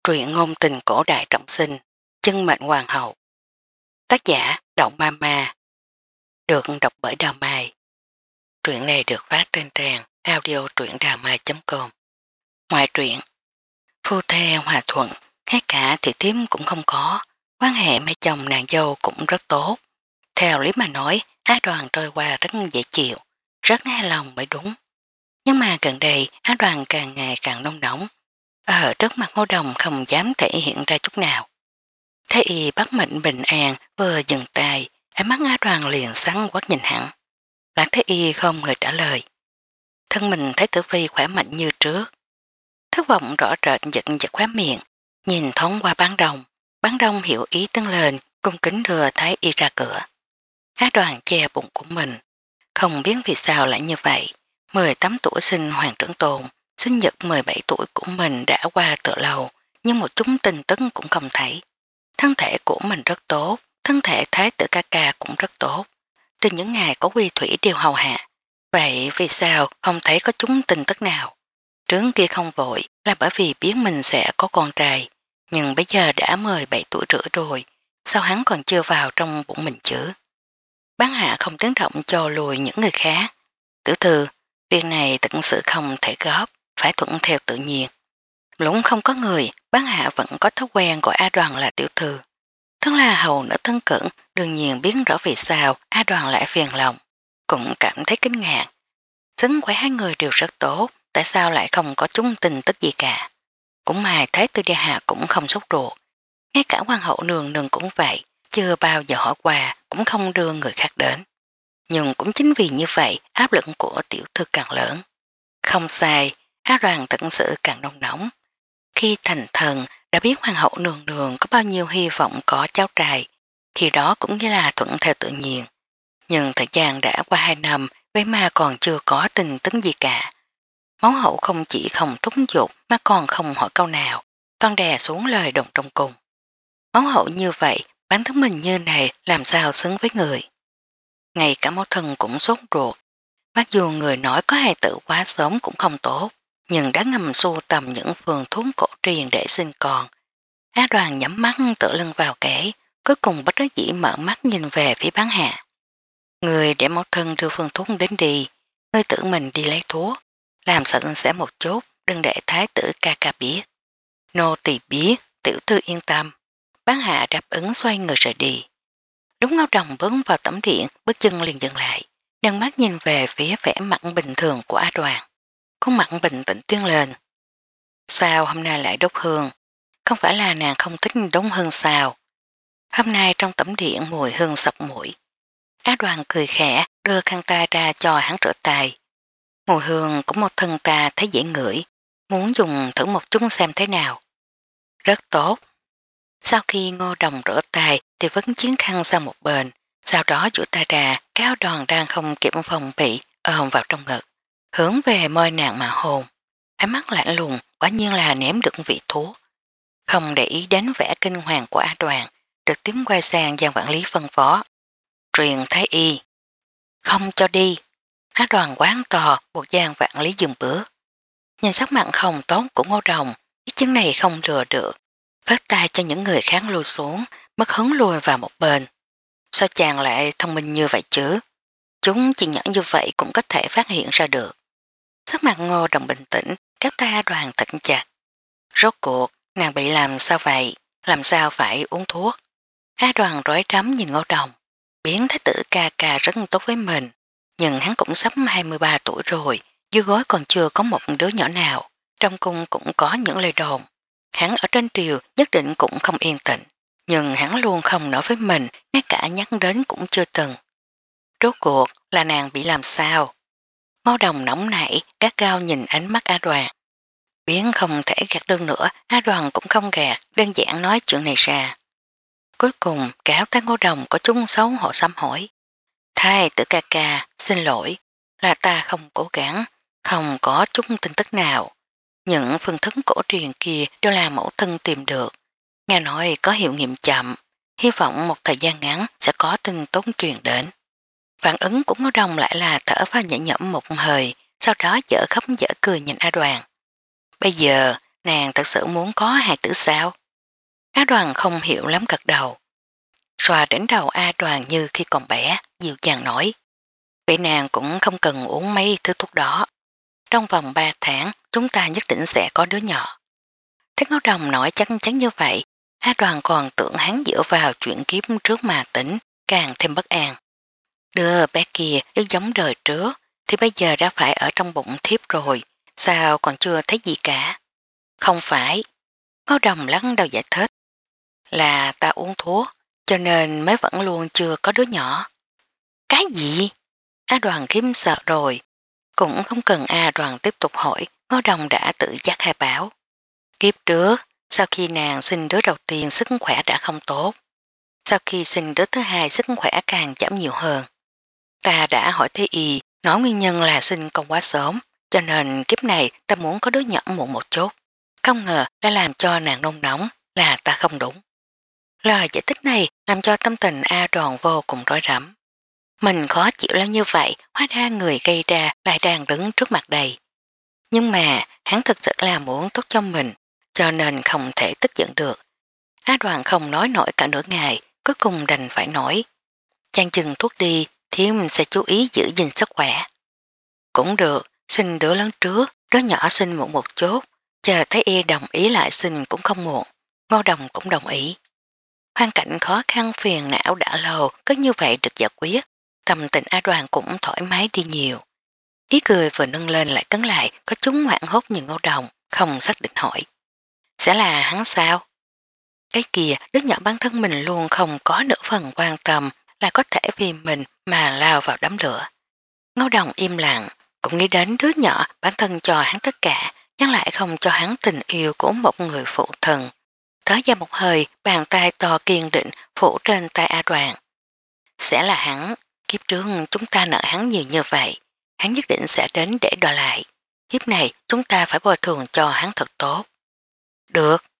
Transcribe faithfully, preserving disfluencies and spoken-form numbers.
Truyện ngôn tình cổ đại trọng sinh, chân mệnh hoàng hậu. Tác giả Động Ma Ma. Được đọc bởi Đào Mai. Truyện này được phát trên trang audio truyệnđàmai chấm com. Ngoài truyện, phu thê hòa thuận, ngay cả thị thiếp cũng không có, quan hệ mẹ chồng nàng dâu cũng rất tốt. Theo lý mà nói, Á Đoàn trôi qua rất dễ chịu, rất hài lòng mới đúng. Nhưng mà gần đây Á Đoàn càng ngày càng nôn nóng, ở trước mặt Ngô Đồng không dám thể hiện ra chút nào. Thế y bắt mệnh bình an vừa dừng tay, ánh mắt Á Đoàn liền sáng quắc nhìn hẳn. Lạc Thế y không người trả lời. Thân mình thấy Tử Vi khỏe mạnh như trước. Thất vọng rõ rệt giật giật khóe miệng, nhìn thoáng qua Bán Đông. Bán Đông hiểu ý tăng lên, cung kính đưa Thái y ra cửa. Á Đoàn che bụng của mình, không biết vì sao lại như vậy. mười tám tuổi sinh Hoàng Trưởng Tôn, sinh nhật mười bảy tuổi của mình đã qua từ lâu, nhưng một chút tin tức cũng không thấy. Thân thể của mình rất tốt, thân thể thái tử ca ca cũng rất tốt. Từ những ngày có Quy Thủy đều hầu hạ. Vậy vì sao không thấy có chúng tin tức nào? Trướng kia không vội là bởi vì biết mình sẽ có con trai. Nhưng bây giờ đã mười bảy tuổi rưỡi rồi, sao hắn còn chưa vào trong bụng mình chứ? Bán hạ không tiếng động cho lùi những người khác. Tử thư, việc này thật sự không thể góp, phải thuận theo tự nhiên. Lúc không có người, bán hạ vẫn có thói quen gọi A Đoàn là tiểu thư. Thân là hầu nữ thân cận, đương nhiên biết rõ vì sao A Đoàn lại phiền lòng, cũng cảm thấy kinh ngạc. Sức khỏe hai người đều rất tốt, tại sao lại không có chúng tin tức gì cả? Cũng may Thái tử Điện Hạ cũng không sốt ruột, ngay cả hoàng hậu nương nương cũng vậy, chưa bao giờ hỏi qua, cũng không đưa người khác đến. Nhưng cũng chính vì như vậy, áp lực của tiểu thư càng lớn. Không sai, Á Đoàn thật sự càng nôn nóng. Khi thành thần đã biết hoàng hậu nương nương có bao nhiêu hy vọng có cháu trai, khi đó cũng như là thuận theo tự nhiên. Nhưng thời gian đã qua hai năm, vậy mà còn chưa có tin tức gì cả. Máu hậu không chỉ không thúc giục mà còn không hỏi câu nào, con đè xuống lời đồng trong cùng. Máu hậu như vậy, bản thân mình như này làm sao xứng với người. Ngay cả mẫu thân cũng sốt ruột, mặc dù người nói có hài tử quá sớm cũng không tốt, nhưng đã ngầm sưu tầm những phương thuốc cổ truyền để sinh con. Á Đoàn nhắm mắt tựa lưng vào kẻ, cuối cùng bất đắc dĩ mở mắt nhìn về phía bán hạ. Người để mẫu thân đưa phương thuốc đến đi, ngươi tự mình đi lấy thuốc, làm sạch sẽ một chút, đừng để thái tử ca ca biết. Nô tỳ biết, tiểu thư yên tâm. Bán hạ đáp ứng xoay người rời đi. Lúc Ngao Đồng bước vào tẩm điện, bước chân liền dừng lại, nâng mắt nhìn về phía vẻ mặt bình thường của Á Đoàn. Khuôn mặt bình tĩnh tiến lên. Sao hôm nay lại đốt hương? Không phải là nàng không thích đống hương sao? Hôm nay trong tẩm điện mùi hương sọc mũi. Á Đoàn cười khẽ đưa khăn tay ra cho hắn rửa tay. Mùi hương của một thân ta thấy dễ ngửi, muốn dùng thử một chút xem thế nào. Rất tốt. Sau khi Ngô Đồng rửa tay thì vẫn chiến khăn sang một bên, sau đó duỗi tay ra, cáo Đoàn đang không kịp phòng bị ôm vào trong ngực, hướng về môi nàng mà hôn. Ánh mắt lạnh lùng quả nhiên là ném được vị thuốc. Không để ý đến vẻ kinh hoàng của Á Đoàn, trực tiếp quay sang Giang quản lý phân phó. Truyền thái y. Không cho đi. Á Đoàn quán to buộc Giang quản lý dừng bước. Nhìn sắc mặn không tốt của Ngô Đồng, ý chứng này không lừa được. Phết tay cho những người khác lùi xuống, mất hứng lùi vào một bên. Sao chàng lại thông minh như vậy chứ? Chúng chỉ nhỏ như vậy cũng có thể phát hiện ra được. Sắc mặt Ngô Đồng bình tĩnh, các tay Á Đoàn thật chặt. Rốt cuộc, nàng bị làm sao vậy? Làm sao phải uống thuốc? Á Đoàn rối rắm nhìn Ngô Đồng. Biến thái tử ca ca rất tốt với mình, nhưng hắn cũng sắp hai mươi ba tuổi rồi, dưới gối còn chưa có một đứa nhỏ nào. Trong cung cũng có những lời đồn. Hắn ở trên triều nhất định cũng không yên tĩnh, nhưng hắn luôn không nói với mình, ngay cả nhắc đến cũng chưa từng. Rốt cuộc là nàng bị làm sao? Ngô Đồng nóng nảy, gắt gao nhìn ánh mắt Á Đoàn. Biến không thể gạt đơn nữa, Á Đoàn cũng không gạt, đơn giản nói chuyện này ra. Cuối cùng cáo ta Ngô Đồng có chút xấu hổ sám hỏi. Thái tử ca ca, xin lỗi, là ta không cố gắng, không có chút tin tức nào. Những phương thức cổ truyền kia đều là mẫu thân tìm được. Nghe nói có hiệu nghiệm chậm, hy vọng một thời gian ngắn sẽ có tin tốt truyền đến. Phản ứng của Ngô Đồng lại là thở vào nhẹ nhõm một hơi, sau đó dở khóc dở cười nhìn A Đoàn. Bây giờ, nàng thật sự muốn có hài tử sao? A Đoàn không hiểu lắm gật đầu. Xoa đến đầu A Đoàn như khi còn bé, dịu dàng nói. Vậy nàng cũng không cần uống mấy thứ thuốc đó. Trong vòng ba tháng, chúng ta nhất định sẽ có đứa nhỏ. Thấy Ngô Đồng nói chắc chắn như vậy, A Đoàn còn tưởng hắn dựa vào chuyện kiếp trước mà tỉnh, càng thêm bất an. Đưa bé kia rất giống đời trước, thì bây giờ đã phải ở trong bụng thiếp rồi, sao còn chưa thấy gì cả? Không phải. Ngô Đồng lắc đầu giải thích. Là ta uống thuốc, cho nên mới vẫn luôn chưa có đứa nhỏ. Cái gì? A Đoàn khiếp sợ rồi. Cũng không cần A Đoàn tiếp tục hỏi, Ngô Đồng đã tự giác khai báo. Kiếp trước, sau khi nàng sinh đứa đầu tiên sức khỏe đã không tốt. Sau khi sinh đứa thứ hai sức khỏe càng giảm nhiều hơn. Ta đã hỏi Thế Y, nói nguyên nhân là sinh con quá sớm, cho nên kiếp này ta muốn có đứa nhỏ muộn một chút. Không ngờ đã làm cho nàng nôn nóng, là ta không đúng. Lời giải thích này làm cho tâm tình A Đoàn vô cùng rối rắm. Mình khó chịu lắm như vậy, hóa ra người gây ra lại đang đứng trước mặt đây. Nhưng mà hắn thực sự là muốn tốt cho mình, cho nên không thể tức giận được. A Đoàn không nói nổi cả nửa ngày, cuối cùng đành phải nói. Chàng chừng thuốc đi, thiếm sẽ chú ý giữ gìn sức khỏe. Cũng được, sinh đứa lớn trước, đứa nhỏ sinh muộn một chút, chờ thấy y đồng ý lại sinh cũng không muộn. Ngô Đồng cũng đồng ý. Hoàn cảnh khó khăn phiền não đã lâu cứ như vậy được giải quyết, tâm tình A Đoàn cũng thoải mái đi nhiều. Ý cười vừa nâng lên lại cấn lại, có chúng hoảng hốt như Ngô Đồng, không xác định hỏi. Sẽ là hắn sao? Cái kìa, đứa nhỏ bản thân mình luôn không có nửa phần quan tâm là có thể vì mình mà lao vào đám lửa. Ngô Đồng im lặng, cũng nghĩ đến đứa nhỏ bản thân cho hắn tất cả, nhưng lại không cho hắn tình yêu của một người phụ thần. Thở ra một hơi, bàn tay to kiên định phủ trên tay A Đoàn. Sẽ là hắn, kiếp trước chúng ta nợ hắn nhiều như vậy, hắn nhất định sẽ đến để đòi lại. Kiếp này chúng ta phải bồi thường cho hắn thật tốt. Được,